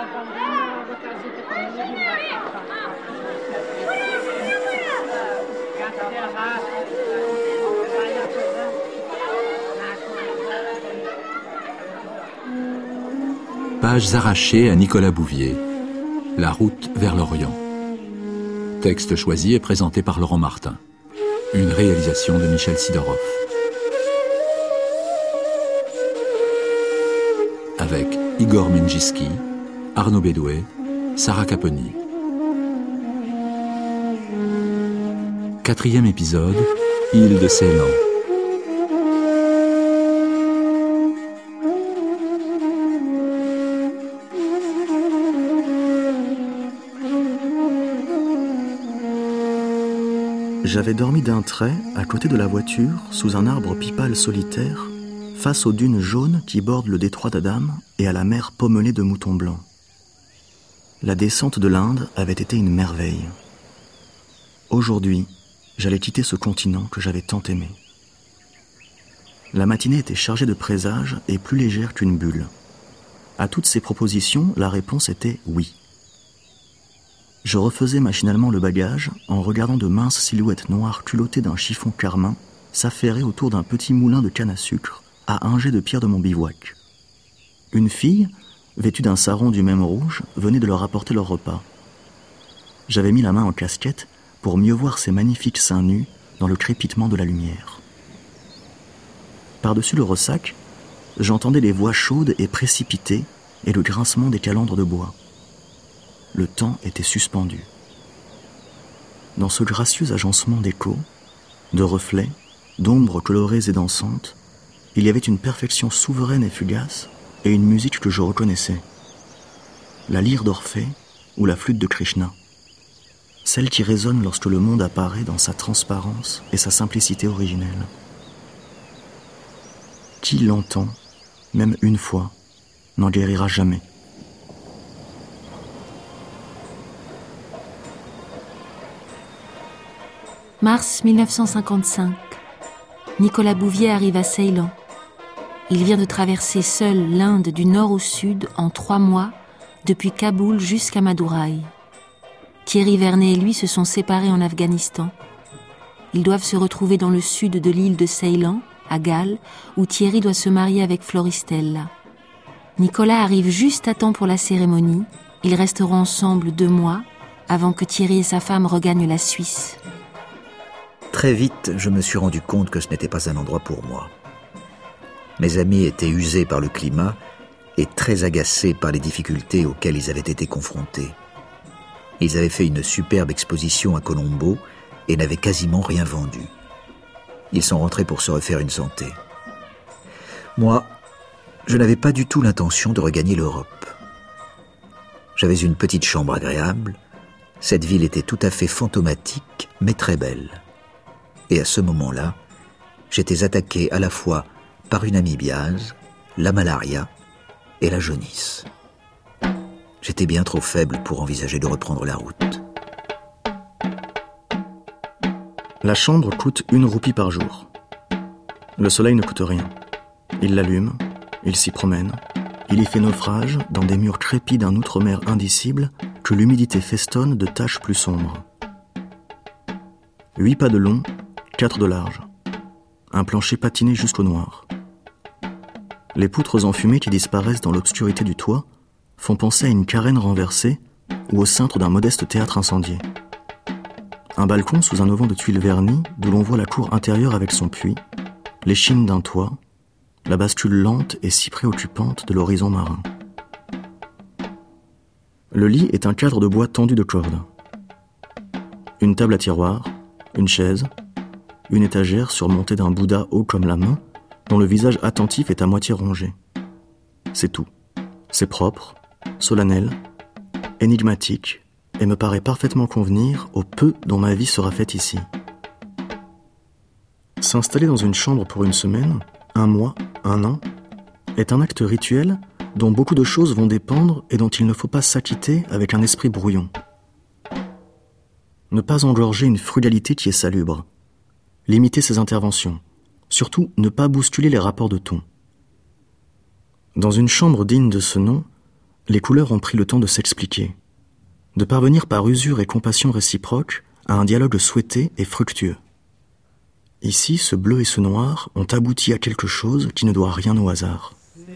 Pages arrachées à Nicolas Bouvier. La route vers l'Orient. Texte choisi et présenté par Laurent Martin. Une réalisation de Michel Sidorov. Avec Igor Menjiski, Arnaud Bédoué, Sarah Caponi. 4e épisode, Île de Ceylan. J'avais dormi d'un trait, à côté de la voiture, sous un arbre pipal solitaire, face aux dunes jaunes qui bordent le détroit d'Adam et à la mer pommelée de moutons blancs. La descente de l'Inde avait été une merveille. Aujourd'hui, j'allais quitter ce continent que j'avais tant aimé. La matinée était chargée de présages et plus légère qu'une bulle. À toutes ces propositions, la réponse était oui. Je refaisais machinalement le bagage en regardant de minces silhouettes noires culottées d'un chiffon carmin s'affairer autour d'un petit moulin de canne à sucre à un jet de pierre de mon bivouac. Une fille, vêtue d'un sarong du même rouge, venait de leur apporter leur repas. J'avais mis la main en casquette pour mieux voir ses magnifiques seins nus dans le crépitement de la lumière. Par-dessus le ressac, j'entendais les voix chaudes et précipitées et le grincement des calandres de bois. Le temps était suspendu. Dans ce gracieux agencement d'échos, de reflets, d'ombres colorées et dansantes, il y avait une perfection souveraine et fugace et une musique que je reconnaissais. La lyre d'Orphée ou la flûte de Krishna. Celle qui résonne lorsque le monde apparaît dans sa transparence et sa simplicité originelle. Qui l'entend, même une fois, n'en guérira jamais. Mars 1955. Nicolas Bouvier arrive à Ceylan. Il vient de traverser seul l'Inde du nord au sud en 3 mois, depuis Kaboul jusqu'à Madurai. Thierry Vernet et lui se sont séparés en Afghanistan. Ils doivent se retrouver dans le sud de l'île de Ceylan, à Galle, où Thierry doit se marier avec Floristella. Nicolas arrive juste à temps pour la cérémonie. Ils resteront ensemble 2 mois, avant que Thierry et sa femme regagnent la Suisse. Très vite, je me suis rendu compte que ce n'était pas un endroit pour moi. Mes amis étaient usés par le climat et très agacés par les difficultés auxquelles ils avaient été confrontés. Ils avaient fait une superbe exposition à Colombo et n'avaient quasiment rien vendu. Ils sont rentrés pour se refaire une santé. Moi, je n'avais pas du tout l'intention de regagner l'Europe. J'avais une petite chambre agréable. Cette ville était tout à fait fantomatique, mais très belle. Et à ce moment-là, j'étais attaqué à la fois par une amibiase, la malaria et la jaunisse. J'étais bien trop faible pour envisager de reprendre la route. La chambre coûte 1 roupie par jour. Le soleil ne coûte rien. Il l'allume, il s'y promène, il y fait naufrage dans des murs crépis d'un outre-mer indicible que l'humidité festonne de taches plus sombres. 8 pas de long, 4 de large. Un plancher patiné jusqu'au noir. Les poutres enfumées qui disparaissent dans l'obscurité du toit font penser à une carène renversée ou au cintre d'un modeste théâtre incendié. Un balcon sous un auvent de tuiles vernies d'où l'on voit la cour intérieure avec son puits, l'échine d'un toit, la bascule lente et si préoccupante de l'horizon marin. Le lit est un cadre de bois tendu de cordes. Une table à tiroirs, une chaise, une étagère surmontée d'un Bouddha haut comme la main, dont le visage attentif est à moitié rongé. C'est tout. C'est propre, solennel, énigmatique, et me paraît parfaitement convenir au peu dont ma vie sera faite ici. S'installer dans une chambre pour 1 semaine, 1 mois, 1 an, est un acte rituel dont beaucoup de choses vont dépendre et dont il ne faut pas s'acquitter avec un esprit brouillon. Ne pas engorger une frugalité qui est salubre. Limiter ses interventions. Surtout, ne pas bousculer les rapports de ton. Dans une chambre digne de ce nom, Les couleurs ont pris le temps de s'expliquer, de parvenir par usure et compassion réciproque à un dialogue souhaité et fructueux. Ici, ce bleu et ce noir ont abouti à quelque chose qui ne doit rien au hasard.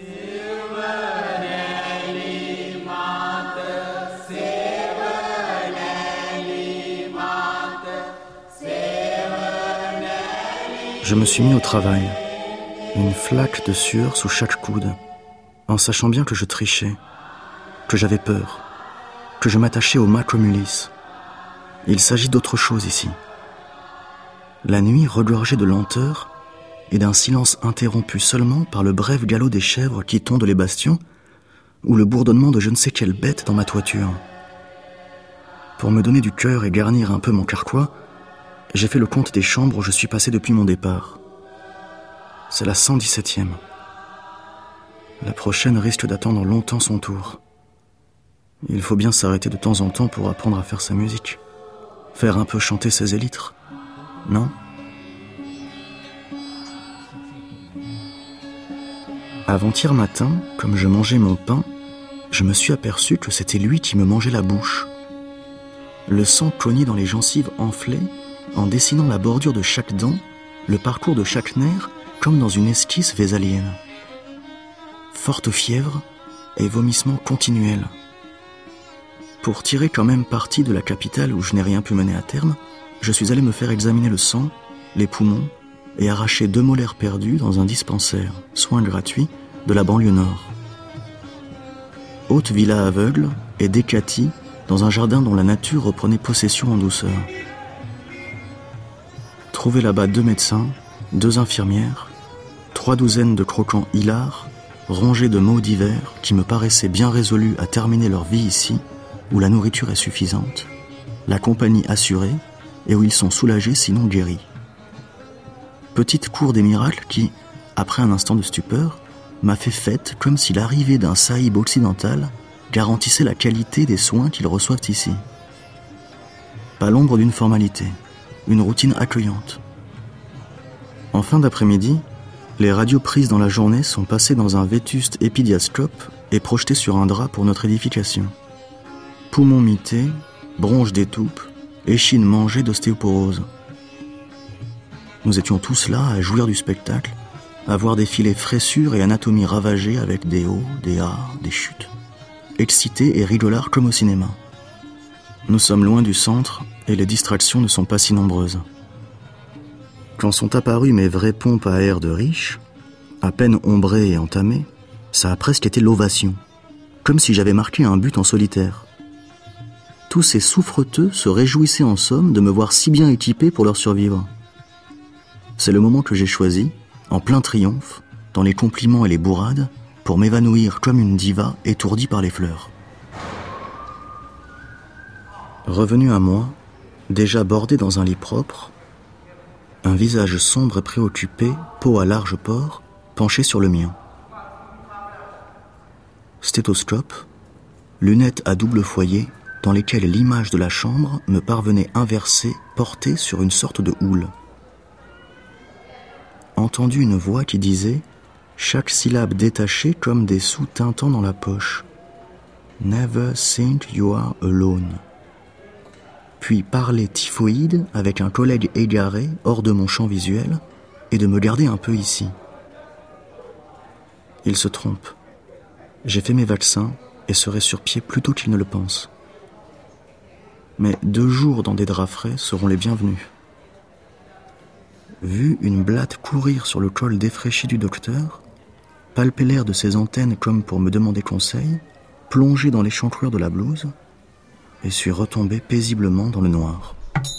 Je me suis mis au travail, une flaque de sueur sous chaque coude, en sachant bien que je trichais, que j'avais peur, que je m'attachais au mât comme Ulysse. Il s'agit d'autre chose ici. La nuit regorgeait de lenteur et d'un silence interrompu seulement par le bref galop des chèvres qui tondent les bastions ou le bourdonnement de je ne sais quelle bête dans ma toiture. Pour me donner du cœur et garnir un peu mon carquois, j'ai fait le compte des chambres où je suis passé depuis mon départ. C'est la 117e. La prochaine risque d'attendre longtemps son tour. Il faut bien s'arrêter de temps en temps pour apprendre à faire sa musique. Faire un peu chanter ses élytres, non ? Avant-hier matin, comme je mangeais mon pain, je me suis aperçu que c'était lui qui me mangeait la bouche. Le sang cognait dans les gencives enflées, en dessinant la bordure de chaque dent, le parcours de chaque nerf, comme dans une esquisse vésalienne. Forte fièvre et vomissement continuel. Pour tirer quand même parti de la capitale où je n'ai rien pu mener à terme, je suis allé me faire examiner le sang, les poumons et arracher 2 molaires perdus dans un dispensaire, soin gratuit, de la banlieue nord. Haute villa aveugle et décatie dans un jardin dont la nature reprenait possession en douceur. Trouvé là-bas 2 médecins, 2 infirmières, 3 douzaines de croquants hilars, rongés de maux divers qui me paraissaient bien résolus à terminer leur vie ici, où la nourriture est suffisante, la compagnie assurée et où ils sont soulagés sinon guéris. Petite cour des miracles qui, après un instant de stupeur, m'a fait fête comme si l'arrivée d'un saïb occidental garantissait la qualité des soins qu'ils reçoivent ici. Pas l'ombre d'une formalité, une routine accueillante. En fin d'après-midi, les radios prises dans la journée sont passées dans un vétuste épidiascope et projetées sur un drap pour notre édification. Poumons mités, bronches d'étoupe, échine mangée d'ostéoporose. Nous étions tous là à jouir du spectacle, à voir défiler fraissure et anatomie ravagée avec des hauts, des bas, des chutes. Excités et rigolards comme au cinéma. Nous sommes loin du centre et les distractions ne sont pas si nombreuses. Quand sont apparues mes vraies pompes à air de riche, à peine ombrées et entamées, ça a presque été l'ovation, comme si j'avais marqué un but en solitaire. Tous ces souffreteux se réjouissaient en somme de me voir si bien équipé pour leur survivre. C'est le moment que j'ai choisi, en plein triomphe, dans les compliments et les bourrades, pour m'évanouir comme une diva étourdie par les fleurs. Revenu à moi, déjà bordé dans un lit propre, un visage sombre et préoccupé, peau à large pores, penché sur le mien. Stéthoscope, lunettes à double foyer, dans lesquelles l'image de la chambre me parvenait inversée, portée sur une sorte de houle. Entendu une voix qui disait, chaque syllabe détachée comme des sous tintant dans la poche. « Never think you are alone ». Puis parler typhoïde avec un collègue égaré hors de mon champ visuel et de me garder un peu ici. Il se trompe. J'ai fait mes vaccins et serai sur pied plus tôt qu'il ne le pense. Mais 2 jours dans des draps frais seront les bienvenus. Vu une blatte courir sur le col défraîchi du docteur, palper l'air de ses antennes comme pour me demander conseil, plonger dans l'échancrure de la blouse, et suis retombé paisiblement dans le noir.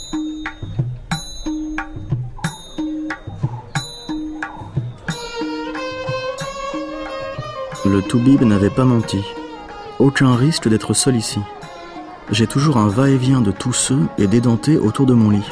Le toubib n'avait pas menti. Aucun risque d'être seul ici. J'ai toujours un va-et-vient de tousseux et d'édentés autour de mon lit.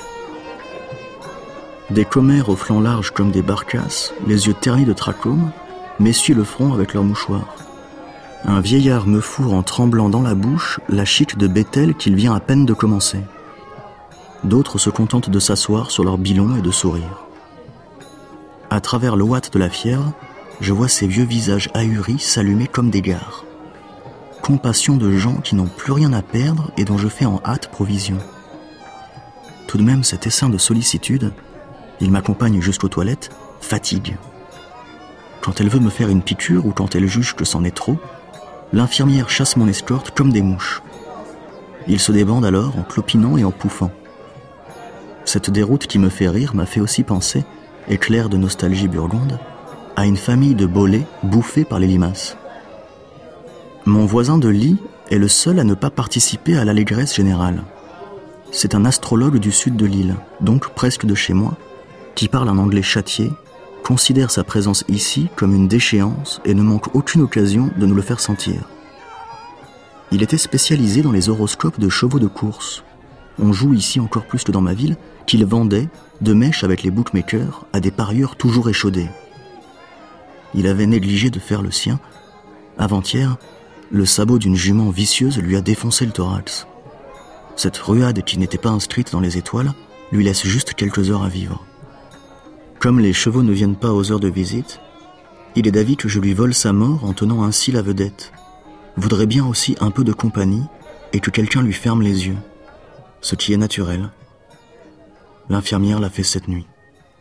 Des commères aux flancs larges comme des barcasses, les yeux ternis de trachome, m'essuient le front avec leurs mouchoirs. Un vieillard me fourre en tremblant dans la bouche la chique de Bethel qu'il vient à peine de commencer. D'autres se contentent de s'asseoir sur leur bilon et de sourire. À travers le ouate de la fièvre, je vois ces vieux visages ahuris s'allumer comme des gares. compassion de gens qui n'ont plus rien à perdre et dont je fais en hâte provision. Tout de même, cet essaim de sollicitude, il m'accompagne jusqu'aux toilettes, fatigue. Quand elle veut me faire une piqûre ou quand elle juge que c'en est trop, l'infirmière chasse mon escorte comme des mouches. Il se débande alors en clopinant et en pouffant. Cette déroute qui me fait rire m'a fait aussi penser, éclair de nostalgie burgonde, à une famille de bolets bouffés par les limaces. Mon voisin de lit est le seul à ne pas participer à l'allégresse générale. C'est un astrologue du sud de l'île, donc presque de chez moi, qui parle un anglais châtié, considère sa présence ici comme une déchéance et ne manque aucune occasion de nous le faire sentir. Il était spécialisé dans les horoscopes de chevaux de course. On joue ici encore plus que dans ma ville, qu'il vendait, de mèche avec les bookmakers, à des parieurs toujours échaudés. Il avait négligé de faire le sien. Avant-hier, le sabot d'une jument vicieuse lui a défoncé le thorax. Cette ruade qui n'était pas inscrite dans les étoiles lui laisse juste quelques heures à vivre. Comme les chevaux ne viennent pas aux heures de visite, il est d'avis que je lui vole sa mort en tenant ainsi la vedette. Voudrait bien aussi un peu de compagnie et que quelqu'un lui ferme les yeux. Ce qui est naturel. L'infirmière l'a fait cette nuit.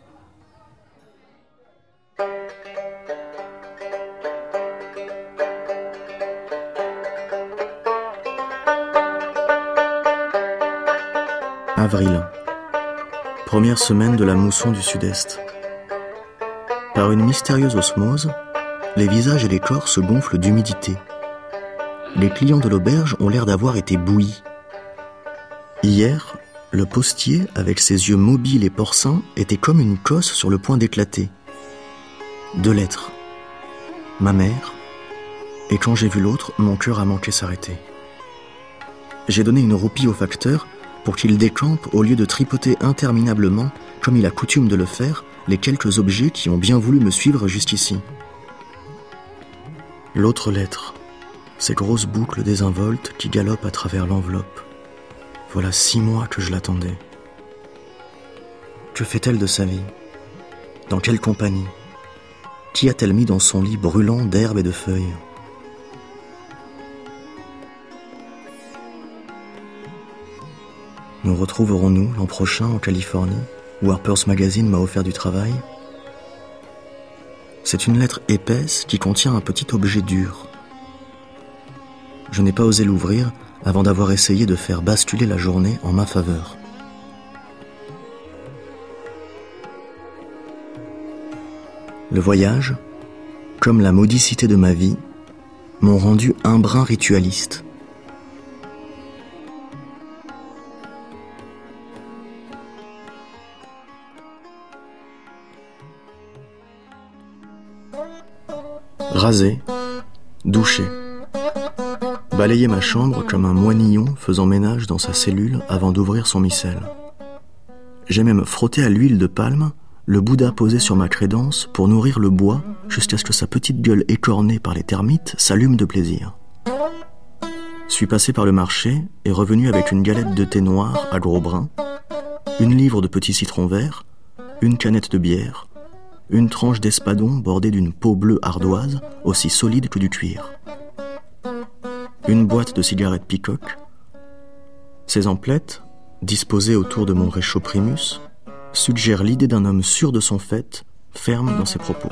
Avril. Première semaine de la mousson du Sud-Est. Par une mystérieuse osmose, les visages et les corps se gonflent d'humidité. Les clients de l'auberge ont l'air d'avoir été bouillis. Hier, le postier, avec ses yeux mobiles et porcins, était comme une cosse sur le point d'éclater. 2 lettres. Ma mère. Et quand j'ai vu l'autre, mon cœur a manqué s'arrêter. J'ai donné une roupie au facteur pour qu'il décampe au lieu de tripoter interminablement, comme il a coutume de le faire, les quelques objets qui ont bien voulu me suivre jusqu'ici. L'autre lettre. Ces grosses boucles désinvoltes qui galopent à travers l'enveloppe. Voilà 6 mois que je l'attendais. Que fait-elle de sa vie? Dans quelle compagnie? Qui a-t-elle mis dans son lit brûlant d'herbes et de feuilles? Nous retrouverons-nous l'an prochain en Californie, où Harper's Magazine m'a offert du travail? C'est une lettre épaisse qui contient un petit objet dur. Je n'ai pas osé l'ouvrir avant d'avoir essayé de faire basculer la journée en ma faveur. Le voyage, comme la maudicité de ma vie, m'ont rendu un brin ritualiste. Raser, doucher, balayer ma chambre comme un moinillon faisant ménage dans sa cellule avant d'ouvrir son missel. J'ai même frotté à l'huile de palme le Bouddha posé sur ma crédence pour nourrir le bois jusqu'à ce que sa petite gueule écornée par les termites s'allume de plaisir. Suis passé par le marché et revenu avec une galette de thé noir à gros brins, une livre de petits citrons verts, une canette de bière, une tranche d'espadon bordée d'une peau bleue ardoise aussi solide que du cuir. Une boîte de cigarettes Peacock. Ces emplettes, disposées autour de mon réchaud Primus, suggèrent l'idée d'un homme sûr de son fait, ferme dans ses propos.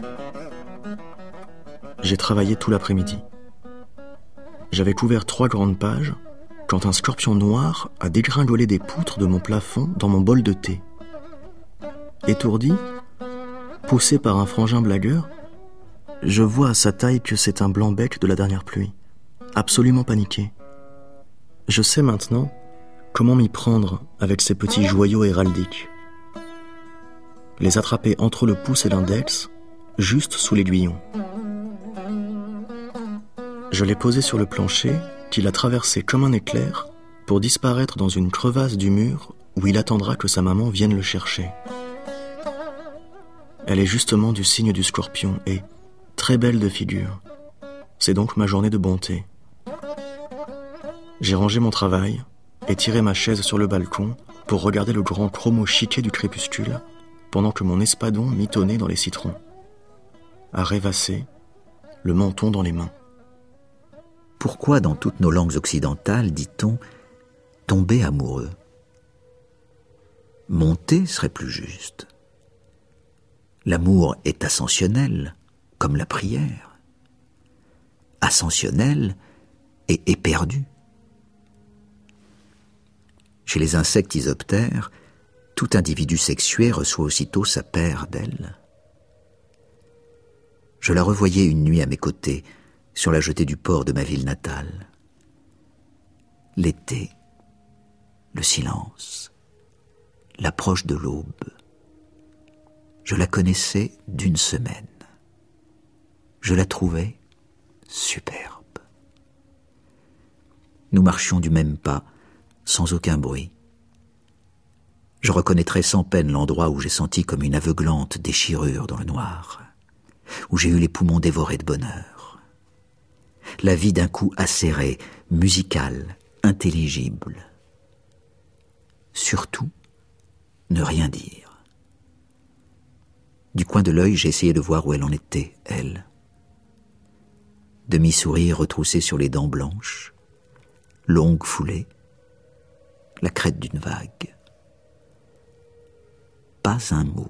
J'ai travaillé tout l'après-midi. J'avais couvert 3 grandes pages quand un scorpion noir a dégringolé des poutres de mon plafond dans mon bol de thé. Étourdi, poussé par un frangin blagueur, je vois à sa taille que c'est un blanc-bec de la dernière pluie. Absolument paniqué. Je sais maintenant comment m'y prendre avec ces petits joyaux héraldiques. Les attraper entre le pouce et l'index, juste sous l'aiguillon. Je l'ai posé sur le plancher, qu'il a traversé comme un éclair, pour disparaître dans une crevasse du mur où il attendra que sa maman vienne le chercher. Elle est justement du signe du scorpion et très belle de figure. C'est donc ma journée de bonté. J'ai rangé mon travail et tiré ma chaise sur le balcon pour regarder le grand chromo chiqué du crépuscule pendant que mon espadon mitonnait dans les citrons. À rêvasser, le menton dans les mains. Pourquoi dans toutes nos langues occidentales dit-on « tomber amoureux » ? Monter serait plus juste. L'amour est ascensionnel, comme la prière. Ascensionnel et éperdu. Chez les insectes isoptères, tout individu sexué reçoit aussitôt sa paire d'ailes. Je la revoyais une nuit à mes côtés, sur la jetée du port de ma ville natale. L'été, le silence, l'approche de l'aube. Je la connaissais d'une semaine. Je la trouvais superbe. Nous marchions du même pas, sans aucun bruit. Je reconnaîtrais sans peine l'endroit où j'ai senti comme une aveuglante déchirure dans le noir, où j'ai eu les poumons dévorés de bonheur. La vie d'un coup acérée, musicale, intelligible. Surtout, ne rien dire. Du coin de l'œil, j'ai essayé de voir où elle en était, elle. Demi-sourire retroussé sur les dents blanches, longue foulée, la crête d'une vague. Pas un mot.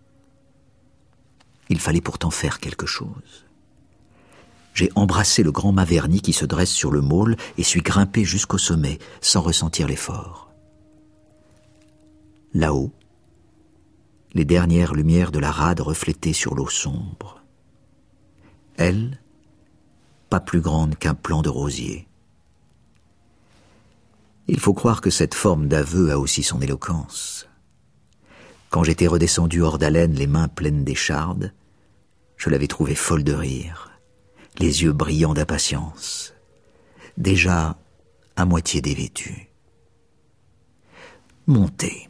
Il fallait pourtant faire quelque chose. J'ai embrassé le grand mât verni qui se dresse sur le môle et suis grimpé jusqu'au sommet, sans ressentir l'effort. Là-haut, les dernières lumières de la rade reflétaient sur l'eau sombre. Elle, pas plus grande qu'un plant de rosier. Il faut croire que cette forme d'aveu a aussi son éloquence. Quand j'étais redescendu hors d'haleine, les mains pleines d'échardes, je l'avais trouvée folle de rire, les yeux brillants d'impatience, déjà à moitié dévêtue. Montez.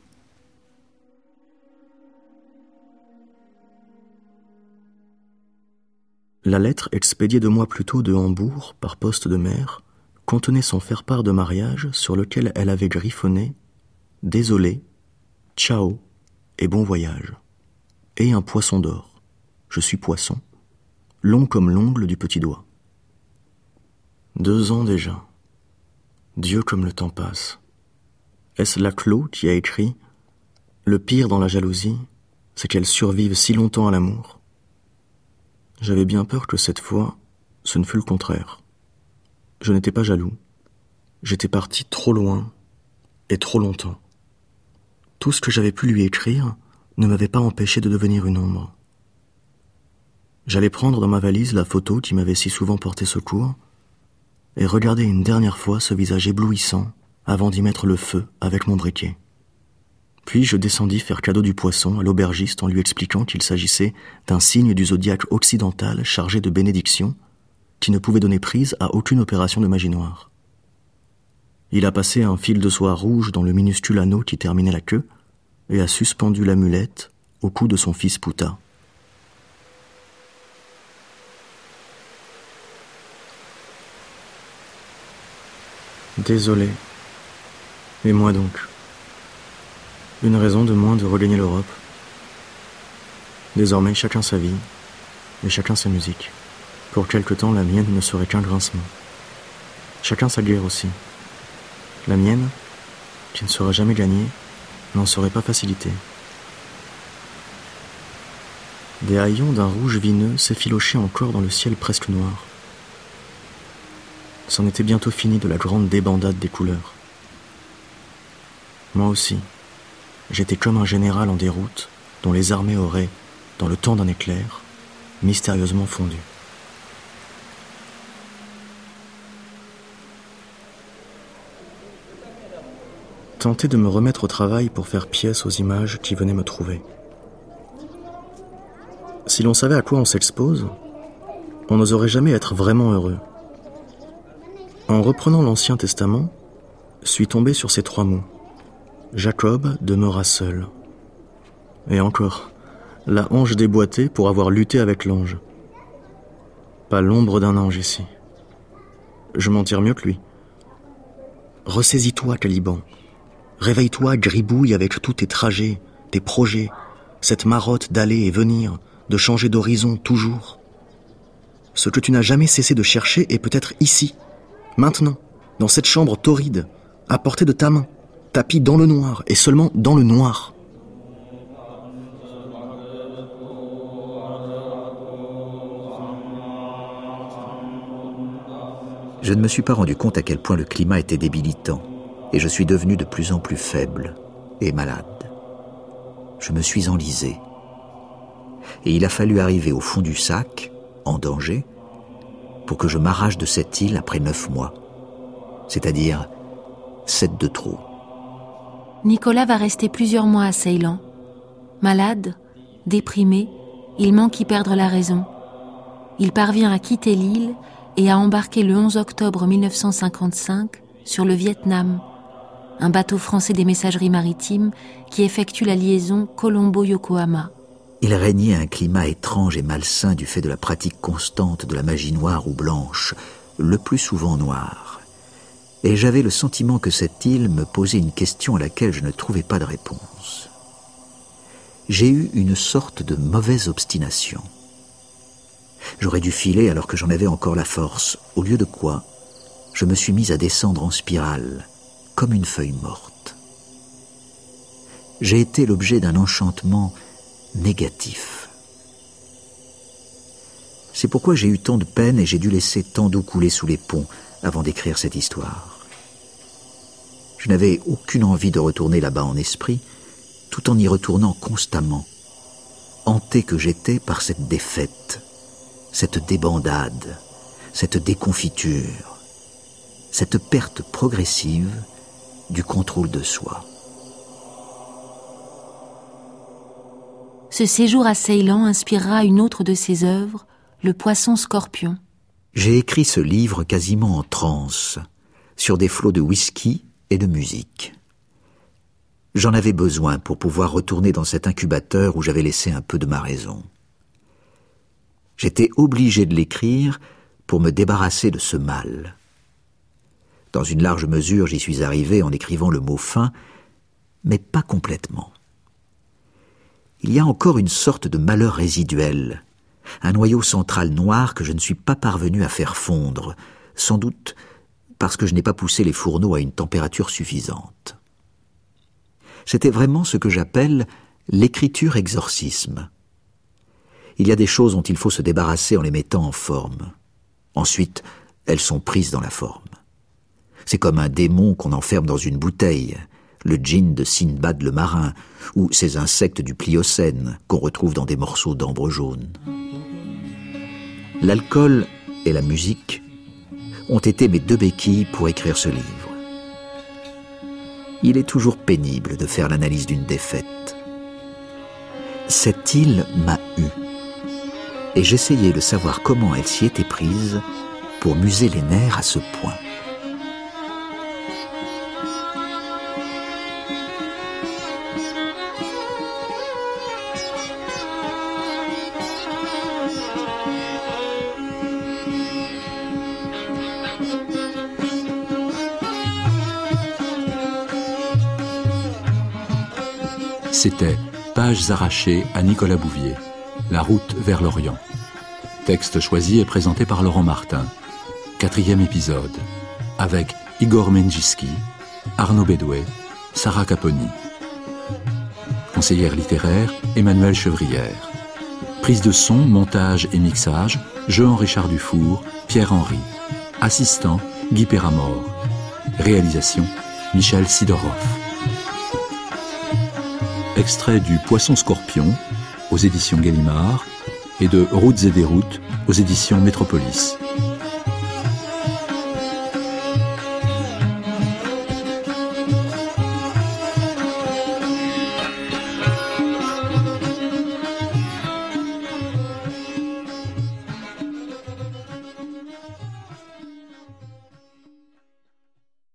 La lettre expédiée 2 mois plus tôt de Hambourg par poste de mer contenait son faire-part de mariage sur lequel elle avait griffonné « Désolé, ciao et bon voyage » et un poisson d'or, je suis poisson, long comme l'ongle du petit doigt. 2 ans déjà. Dieu comme le temps passe. Est-ce Laclos qui a écrit « Le pire dans la jalousie, c'est qu'elle survive si longtemps à l'amour ». J'avais bien peur que cette fois, ce ne fût le contraire. Je n'étais pas jaloux. J'étais parti trop loin et trop longtemps. Tout ce que j'avais pu lui écrire ne m'avait pas empêché de devenir une ombre. J'allais prendre dans ma valise la photo qui m'avait si souvent porté secours et regarder une dernière fois ce visage éblouissant avant d'y mettre le feu avec mon briquet. Puis je descendis faire cadeau du poisson à l'aubergiste en lui expliquant qu'il s'agissait d'un signe du zodiaque occidental chargé de bénédiction qui ne pouvait donner prise à aucune opération de magie noire. Il a passé un fil de soie rouge dans le minuscule anneau qui terminait la queue et a suspendu l'amulette au cou de son fils Pouta. Désolé. Et moi donc. Une raison de moins de regagner l'Europe. Désormais, chacun sa vie, et chacun sa musique. Pour quelque temps, la mienne ne serait qu'un grincement. Chacun sa guerre aussi. La mienne, qui ne sera jamais gagnée, n'en serait pas facilitée. Des haillons d'un rouge vineux s'effilochaient encore dans le ciel presque noir. C'en était bientôt fini de la grande débandade des couleurs. Moi aussi, j'étais comme un général en déroute dont les armées auraient, dans le temps d'un éclair, mystérieusement fondu. Tenter de me remettre au travail pour faire pièce aux images qui venaient me trouver. Si l'on savait à quoi on s'expose, on n'oserait jamais être vraiment heureux. En reprenant l'Ancien Testament, suis tombé sur ces 3 mots. Jacob demeura seul. Et encore, la hanche déboîtée pour avoir lutté avec l'ange. Pas l'ombre d'un ange ici. Je m'en tire mieux que lui. Ressaisis-toi, Caliban. Réveille-toi, gribouille avec tous tes trajets, tes projets, cette marotte d'aller et venir, de changer d'horizon toujours. Ce que tu n'as jamais cessé de chercher est peut-être ici, maintenant, dans cette chambre torride, à portée de ta main, tapis dans le noir, et seulement dans le noir. Je ne me suis pas rendu compte à quel point le climat était débilitant, et je suis devenu de plus en plus faible et malade. Je me suis enlisé. Et il a fallu arriver au fond du sac, en danger, pour que je m'arrache de cette île après 9 mois. C'est-à-dire 7 de trop. Nicolas va rester plusieurs mois à Ceylan. Malade, déprimé, il manque y perdre la raison. Il parvient à quitter l'île et à embarquer le 11 octobre 1955 sur le Vietnam, un bateau français des messageries maritimes qui effectue la liaison Colombo-Yokohama. Il régnait un climat étrange et malsain du fait de la pratique constante de la magie noire ou blanche, le plus souvent noire. Et j'avais le sentiment que cette île me posait une question à laquelle je ne trouvais pas de réponse. J'ai eu une sorte de mauvaise obstination. J'aurais dû filer alors que j'en avais encore la force, au lieu de quoi, je me suis mis à descendre en spirale, comme une feuille morte. J'ai été l'objet d'un enchantement négatif. C'est pourquoi j'ai eu tant de peine et j'ai dû laisser tant d'eau couler sous les ponts avant d'écrire cette histoire. Je n'avais aucune envie de retourner là-bas en esprit, tout en y retournant constamment, hanté que j'étais par cette défaite, cette débandade, cette déconfiture, cette perte progressive du contrôle de soi. Ce séjour à Ceylan inspirera une autre de ses œuvres, Le Poisson Scorpion. J'ai écrit ce livre quasiment en transe, sur des flots de whisky et de musique. J'en avais besoin pour pouvoir retourner dans cet incubateur où j'avais laissé un peu de ma raison. J'étais obligé de l'écrire pour me débarrasser de ce mal. Dans une large mesure, j'y suis arrivé en écrivant le mot fin, mais pas complètement. Il y a encore une sorte de malheur résiduel, un noyau central noir que je ne suis pas parvenu à faire fondre, sans doute parce que je n'ai pas poussé les fourneaux à une température suffisante. C'était vraiment ce que j'appelle l'écriture-exorcisme. Il y a des choses dont il faut se débarrasser en les mettant en forme. Ensuite, elles sont prises dans la forme. C'est comme un démon qu'on enferme dans une bouteille, le djinn de Sindbad le marin, ou ces insectes du Pliocène qu'on retrouve dans des morceaux d'ambre jaune. L'alcool et la musique ont été mes 2 béquilles pour écrire ce livre. Il est toujours pénible de faire l'analyse d'une défaite. Cette île m'a eu, et j'essayais de savoir comment elle s'y était prise pour m'user les nerfs à ce point. C'était Pages arrachées à Nicolas Bouvier, La route vers l'Orient. Texte choisi et présenté par Laurent Martin. 4e épisode, avec Igor Menjiski, Arnaud Bédouet, Sarah Caponi. Conseillère littéraire, Emmanuelle Chevrière. Prise de son, montage et mixage, Jean-Richard Dufour, Pierre Henry. Assistant, Guy Péramore. Réalisation, Michel Sidorov. Extrait du Poisson Scorpion aux éditions Gallimard et de Routes et des routes aux éditions Métropolis.